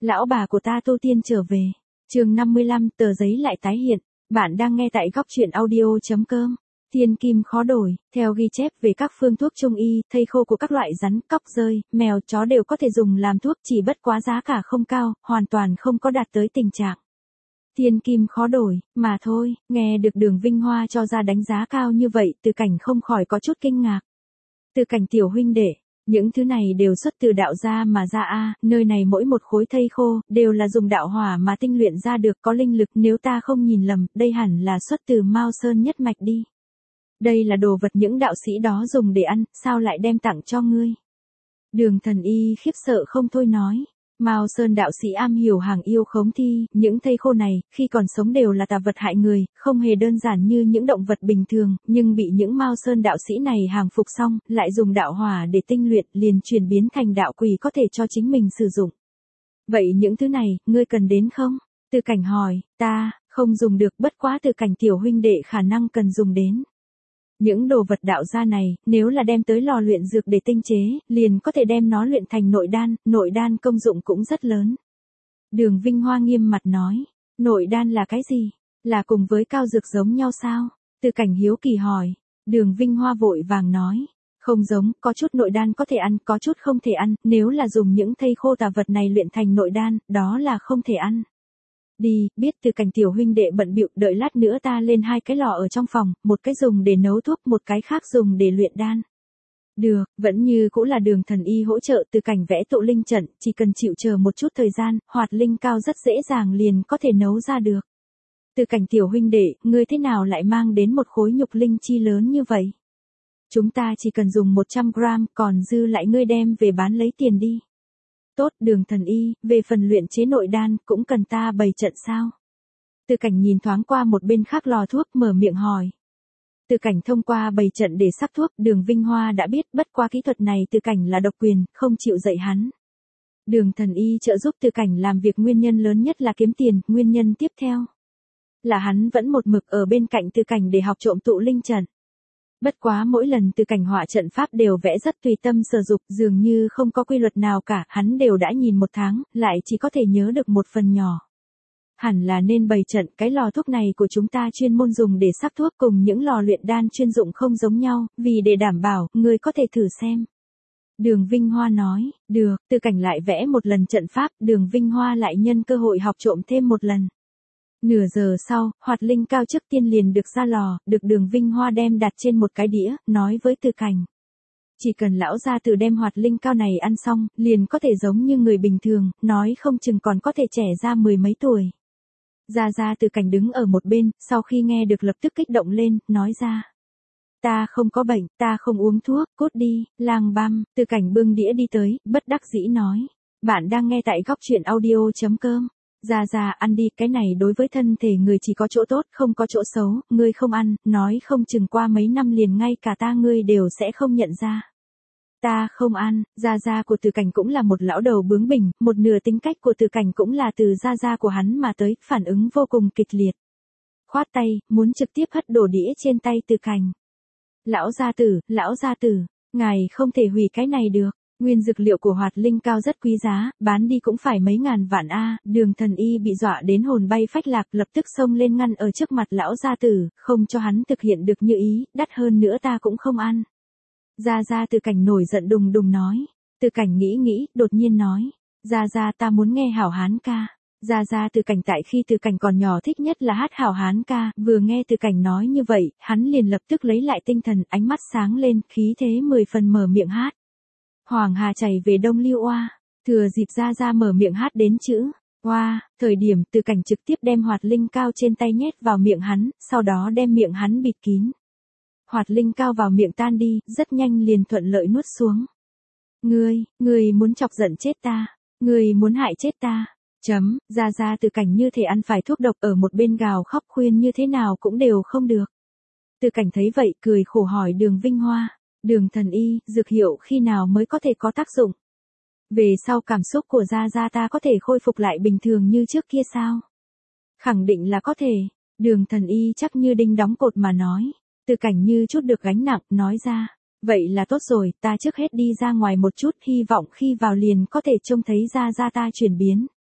Lão bà của ta tu tiên trở về. Chương 55, tờ giấy lại tái hiện. Bạn đang nghe tại góc truyện audio.com. Thiên kim khó đổi, theo ghi chép về các phương thuốc trung y, thây khô của các loại rắn, cóc dơi, mèo, chó đều có thể dùng làm thuốc, chỉ bất quá giá cả không cao, hoàn toàn không có đạt tới tình trạng thiên kim khó đổi, mà thôi. Nghe được Đường Vinh Hoa cho ra đánh giá cao như vậy, Từ Cảnh không khỏi có chút kinh ngạc. Từ Cảnh tiểu huynh đệ, những thứ này đều xuất từ đạo gia mà ra a, nơi này mỗi một khối thây khô, đều là dùng đạo hỏa mà tinh luyện ra được, có linh lực, nếu ta không nhìn lầm, đây hẳn là xuất từ Mao Sơn nhất mạch đi. Đây là đồ vật những đạo sĩ đó dùng để ăn, sao lại đem tặng cho ngươi? Đường Thần Y khiếp sợ không thôi nói. Mao Sơn đạo sĩ am hiểu hàng yêu khống thi, những thây khô này, khi còn sống đều là tà vật hại người, không hề đơn giản như những động vật bình thường, nhưng bị những Mao Sơn đạo sĩ này hàng phục xong, lại dùng đạo hỏa để tinh luyện, liền chuyển biến thành đạo quỷ có thể cho chính mình sử dụng. Vậy những thứ này, ngươi cần đến không? Từ Cảnh hỏi, ta, không dùng được, bất quá Từ Cảnh tiểu huynh đệ khả năng cần dùng đến. Những đồ vật đạo gia này, nếu là đem tới lò luyện dược để tinh chế, liền có thể đem nó luyện thành nội đan công dụng cũng rất lớn. Đường Vinh Hoa nghiêm mặt nói, nội đan là cái gì? Là cùng với cao dược giống nhau sao? Từ Cảnh hiếu kỳ hỏi, Đường Vinh Hoa vội vàng nói, không giống, có chút nội đan có thể ăn, có chút không thể ăn, nếu là dùng những thây khô tà vật này luyện thành nội đan, đó là không thể ăn. Đi, biết. Từ Cảnh tiểu huynh đệ bận bịu, đợi lát nữa ta lên 2 cái lò ở trong phòng, một cái dùng để nấu thuốc, một cái khác dùng để luyện đan. Được, vẫn như cũng là Đường Thần Y hỗ trợ. Từ Cảnh vẽ tụ linh trận, chỉ cần chịu chờ một chút thời gian, hoạt linh cao rất dễ dàng liền có thể nấu ra được. Từ Cảnh tiểu huynh đệ, ngươi thế nào lại mang đến một khối nhục linh chi lớn như vậy? Chúng ta chỉ cần dùng 100 gram, còn dư lại ngươi đem về bán lấy tiền đi. Tốt. Đường Thần Y, về phần luyện chế nội đan, cũng cần ta bày trận sao? Từ Cảnh nhìn thoáng qua một bên khác lò thuốc, mở miệng hỏi. Từ Cảnh thông qua bày trận để sắc thuốc, Đường Vinh Hoa đã biết, bất qua kỹ thuật này Từ Cảnh là độc quyền, không chịu dạy hắn. Đường Thần Y trợ giúp Từ Cảnh làm việc nguyên nhân lớn nhất là kiếm tiền, nguyên nhân tiếp theo là hắn vẫn một mực ở bên cạnh Từ Cảnh để học trộm tụ linh trận. Bất quá mỗi lần Từ Cảnh họa trận pháp đều vẽ rất tùy tâm sở dục, dường như không có quy luật nào cả, hắn đều đã nhìn 1 tháng, lại chỉ có thể nhớ được một phần nhỏ. Hẳn là nên bày trận, cái lò thuốc này của chúng ta chuyên môn dùng để sắc thuốc, cùng những lò luyện đan chuyên dụng không giống nhau, vì để đảm bảo, ngươi có thể thử xem. Đường Vinh Hoa nói, được. Từ Cảnh lại vẽ một lần trận pháp, Đường Vinh Hoa lại nhân cơ hội học trộm thêm một lần. Nửa giờ sau, hoạt linh cao trước tiên liền được ra lò, được Đường Vinh Hoa đem đặt trên một cái đĩa, nói với Từ Cảnh. Chỉ cần lão gia tử đem hoạt linh cao này ăn xong, liền có thể giống như người bình thường, nói không chừng còn có thể trẻ ra 10 mấy tuổi. Ra Từ Cảnh đứng ở một bên, sau khi nghe được lập tức kích động lên, nói ra. Ta không có bệnh, ta không uống thuốc, cút đi, lang băm. Từ Cảnh bưng đĩa đi tới, bất đắc dĩ nói. Bạn đang nghe tại góc truyện audio.com. Ra ăn đi, cái này đối với thân thể người chỉ có chỗ tốt, không có chỗ xấu, ngươi không ăn, nói không chừng qua mấy năm liền ngay cả ta ngươi đều sẽ không nhận ra. Ta không ăn. Ra của Từ Cảnh cũng là một lão đầu bướng bỉnh, một nửa tính cách của Từ Cảnh cũng là từ ra của hắn mà tới, phản ứng vô cùng kịch liệt. Khoát tay, muốn trực tiếp hất đổ đĩa trên tay Từ Cảnh. Lão gia tử, ngài không thể hủy cái này được. Nguyên dược liệu của hoạt linh cao rất quý giá, bán đi cũng phải mấy ngàn vạn a. Đường Thần Y bị dọa đến hồn bay phách lạc, lập tức xông lên ngăn ở trước mặt lão gia tử, không cho hắn thực hiện được như ý, đắt hơn nữa ta cũng không ăn. Ra Từ Cảnh nổi giận đùng đùng nói. Từ Cảnh nghĩ, đột nhiên nói. Ra ta muốn nghe hảo hán ca. Ra Từ Cảnh tại khi Từ Cảnh còn nhỏ thích nhất là hát hảo hán ca, vừa nghe Từ Cảnh nói như vậy, hắn liền lập tức lấy lại tinh thần, ánh mắt sáng lên, khí thế 10 phần mở miệng hát. Hoàng hà chảy về Đông Lưu Oa, thừa dịp ra mở miệng hát đến chữ Oa, thời điểm Từ Cảnh trực tiếp đem hoạt linh cao trên tay nhét vào miệng hắn, sau đó đem miệng hắn bịt kín. Hoạt linh cao vào miệng tan đi, rất nhanh liền thuận lợi nuốt xuống. Ngươi muốn chọc giận chết ta, ngươi muốn hại chết ta. Ra Từ Cảnh như thể ăn phải thuốc độc, ở một bên gào khóc khuyên như thế nào cũng đều không được. Từ Cảnh thấy vậy, cười khổ hỏi Đường Vinh Hoa. Đường Thần Y, dược hiệu khi nào mới có thể có tác dụng? Về sau cảm xúc của Ra ta có thể khôi phục lại bình thường như trước kia sao? Khẳng định là có thể. Đường Thần Y chắc như đinh đóng cột mà nói. Từ Cảnh như chút được gánh nặng, nói ra. Vậy là tốt rồi, ta trước hết đi ra ngoài một chút, hy vọng khi vào liền có thể trông thấy Ra ta chuyển biến.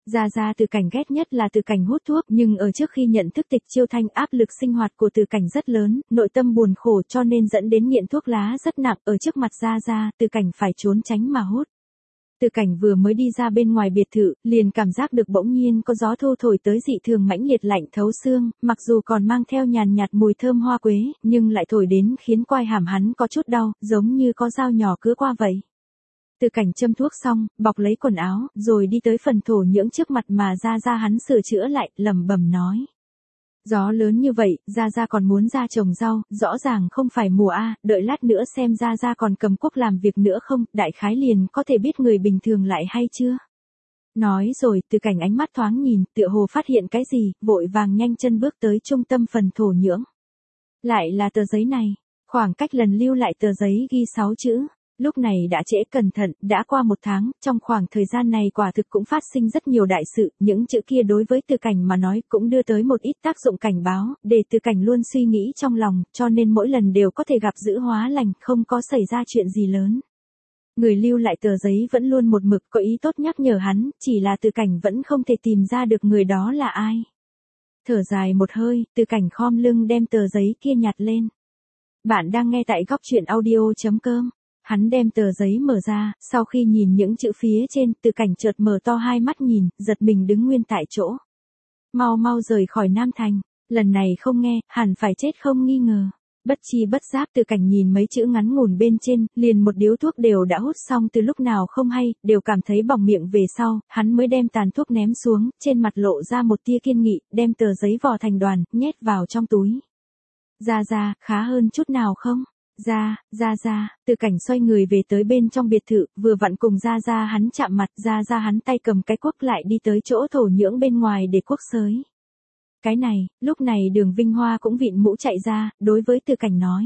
Gia Gia Từ Cảnh ghét nhất là Từ Cảnh hút thuốc, nhưng ở trước khi nhận thức Tịch Chiêu Thanh, áp lực sinh hoạt của Từ Cảnh rất lớn, nội tâm buồn khổ cho nên dẫn đến nghiện thuốc lá rất nặng, ở trước mặt Gia Gia, Từ Cảnh phải trốn tránh mà hút. Từ Cảnh vừa mới đi ra bên ngoài biệt thự, liền cảm giác được bỗng nhiên có gió thu thổi tới dị thường mãnh liệt lạnh thấu xương, mặc dù còn mang theo nhàn nhạt mùi thơm hoa quế, nhưng lại thổi đến khiến quai hàm hắn có chút đau, giống như có dao nhỏ cứa qua vậy. Từ Cảnh châm thuốc xong, bọc lấy quần áo, rồi đi tới phần thổ nhưỡng trước mặt mà Gia Gia hắn sửa chữa lại, lẩm bẩm nói. Gió lớn như vậy, Gia Gia còn muốn ra trồng rau, rõ ràng không phải mùa A, đợi lát nữa xem Gia Gia còn cầm cuốc làm việc nữa không, đại khái liền có thể biết người bình thường lại hay chưa. Nói rồi, Từ Cảnh ánh mắt thoáng nhìn, tựa hồ phát hiện cái gì, vội vàng nhanh chân bước tới trung tâm phần thổ nhưỡng. Lại là tờ giấy này, khoảng cách lần lưu lại tờ giấy ghi 6 chữ. Lúc này đã trễ, cẩn thận, đã qua 1 tháng, trong khoảng thời gian này quả thực cũng phát sinh rất nhiều đại sự, những chữ kia đối với Từ Cảnh mà nói cũng đưa tới một ít tác dụng cảnh báo, để Từ Cảnh luôn suy nghĩ trong lòng, cho nên mỗi lần đều có thể gặp dữ hóa lành, không có xảy ra chuyện gì lớn. Người lưu lại tờ giấy vẫn luôn một mực có ý tốt nhắc nhở hắn, chỉ là Từ Cảnh vẫn không thể tìm ra được người đó là ai. Thở dài một hơi, Từ Cảnh khom lưng đem tờ giấy kia nhặt lên. Bạn đang nghe tại Góc Truyện Audio.com. Hắn đem tờ giấy mở ra, sau khi nhìn những chữ phía trên, Từ Cảnh chợt mở to hai mắt nhìn, giật mình đứng nguyên tại chỗ. Mau mau rời khỏi Nam Thành, lần này không nghe, hẳn phải chết không nghi ngờ. Bất chi bất giác Từ Cảnh nhìn mấy chữ ngắn ngủn bên trên, liền một điếu thuốc đều đã hút xong từ lúc nào không hay, đều cảm thấy bỏng miệng về sau, hắn mới đem tàn thuốc ném xuống, trên mặt lộ ra một tia kiên nghị, đem tờ giấy vò thành đoàn, nhét vào trong túi. Gia Gia, khá hơn chút nào không? Gia, Từ Cảnh xoay người về tới bên trong biệt thự, vừa vặn cùng Gia Gia hắn chạm mặt, Gia Gia hắn tay cầm cái cuốc lại đi tới chỗ thổ nhưỡng bên ngoài để cuốc xới. Cái này, lúc này Đường Vinh Hoa cũng vịn mũ chạy ra, đối với Từ Cảnh nói.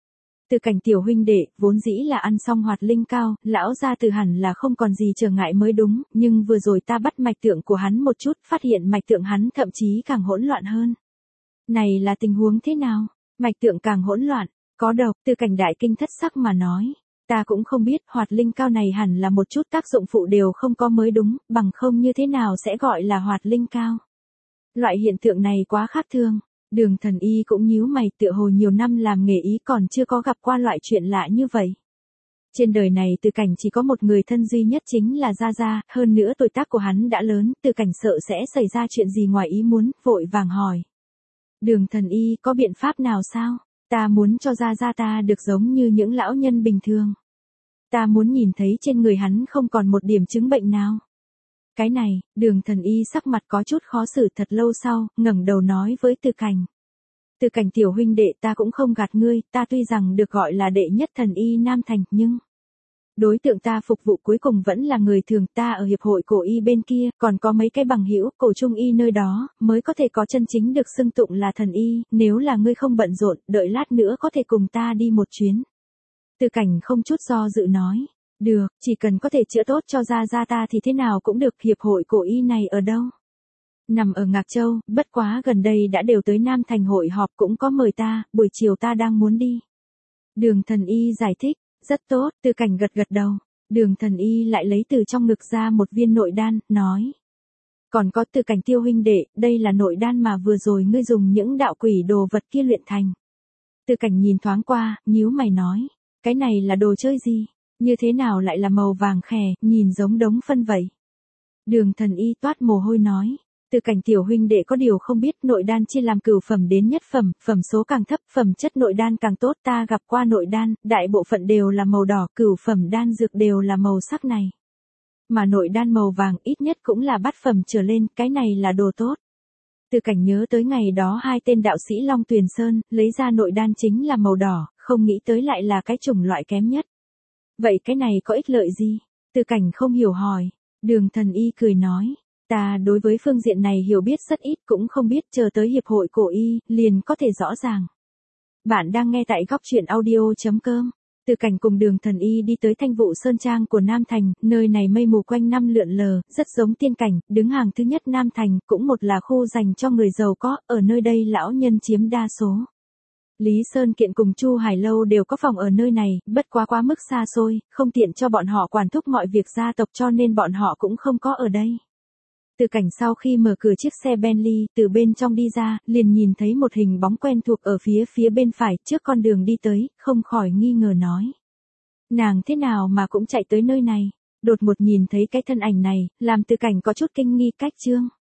Từ Cảnh tiểu huynh đệ, vốn dĩ là ăn xong hoạt linh cao, lão gia Từ hẳn là không còn gì trở ngại mới đúng, nhưng vừa rồi ta bắt mạch tượng của hắn một chút, phát hiện mạch tượng hắn thậm chí càng hỗn loạn hơn. Này là tình huống thế nào? Mạch tượng càng hỗn loạn. Có độc, Từ Cảnh đại kinh thất sắc mà nói. Ta cũng không biết, hoạt linh cao này hẳn là một chút tác dụng phụ đều không có mới đúng, bằng không như thế nào sẽ gọi là hoạt linh cao. Loại hiện tượng này quá khác thường. Đường Thần Y cũng nhíu mày, tựa hồ nhiều năm làm nghề y còn chưa có gặp qua loại chuyện lạ như vậy. Trên đời này Từ Cảnh chỉ có một người thân duy nhất chính là Gia Gia, hơn nữa tuổi tác của hắn đã lớn, Từ Cảnh sợ sẽ xảy ra chuyện gì ngoài ý muốn, vội vàng hỏi. Đường Thần Y có biện pháp nào sao? Ta muốn cho Gia Gia ta được giống như những lão nhân bình thường. Ta muốn nhìn thấy trên người hắn không còn một điểm chứng bệnh nào. Cái này, Đường Thần Y sắc mặt có chút khó xử, thật lâu sau, ngẩng đầu nói với Từ Cảnh. Từ Cảnh tiểu huynh đệ, ta cũng không gạt ngươi, ta tuy rằng được gọi là đệ nhất thần y Nam Thành, nhưng đối tượng ta phục vụ cuối cùng vẫn là người thường, ta ở hiệp hội cổ y bên kia, còn có mấy cái bằng hữu cổ trung y nơi đó, mới có thể có chân chính được xưng tụng là thần y, nếu là ngươi không bận rộn, đợi lát nữa có thể cùng ta đi một chuyến. Từ Cảnh không chút do dự nói, được, chỉ cần có thể chữa tốt cho Gia Gia ta thì thế nào cũng được, hiệp hội cổ y này ở đâu? Nằm ở Ngạc Châu, bất quá gần đây đã đều tới Nam Thành hội họp cũng có mời ta, buổi chiều ta đang muốn đi. Đường Thần Y giải thích. Rất tốt, Từ Cảnh gật gật đầu. Đường Thần Y lại lấy từ trong ngực ra một viên nội đan, nói. Còn có Từ Cảnh tiêu huynh đệ, đây là nội đan mà vừa rồi ngươi dùng những đạo quỷ đồ vật kia luyện thành. Từ Cảnh nhìn thoáng qua, nhíu mày nói. Cái này là đồ chơi gì? Như thế nào lại là màu vàng khè, nhìn giống đống phân vậy? Đường Thần Y toát mồ hôi nói. Từ Cảnh tiểu huynh đệ có điều không biết, nội đan chia làm cửu phẩm đến nhất phẩm, phẩm số càng thấp, phẩm chất nội đan càng tốt, ta gặp qua nội đan, đại bộ phận đều là màu đỏ, cửu phẩm đan dược đều là màu sắc này. Mà nội đan màu vàng ít nhất cũng là bát phẩm trở lên, cái này là đồ tốt. Từ Cảnh nhớ tới ngày đó hai tên đạo sĩ Long Tuyền Sơn, lấy ra nội đan chính là màu đỏ, không nghĩ tới lại là cái chủng loại kém nhất. Vậy cái này có ích lợi gì? Từ Cảnh không hiểu hỏi. Đường Thần Y cười nói. Ta đối với phương diện này hiểu biết rất ít, cũng không biết, chờ tới hiệp hội cổ y, liền có thể rõ ràng. Bạn đang nghe tại Góc Truyện Audio.com. Từ Cảnh cùng Đường Thần Y đi tới Thanh Vụ Sơn Trang của Nam Thành, nơi này mây mù quanh năm lượn lờ, rất giống tiên cảnh, đứng hàng thứ nhất Nam Thành, cũng một là khu dành cho người giàu có, ở nơi đây lão nhân chiếm đa số. Lý Sơn Kiện cùng Chu Hải Lâu đều có phòng ở nơi này, bất quá quá mức xa xôi, không tiện cho bọn họ quản thúc mọi việc gia tộc cho nên bọn họ cũng không có ở đây. Từ cảnh sau khi mở cửa chiếc xe Bentley từ bên trong đi ra, liền nhìn thấy một hình bóng quen thuộc ở phía bên phải trước con đường đi tới, không khỏi nghi ngờ nói. Nàng thế nào mà cũng chạy tới nơi này, đột một nhìn thấy cái thân ảnh này, làm Từ cảnh có chút kinh nghi cách Trương.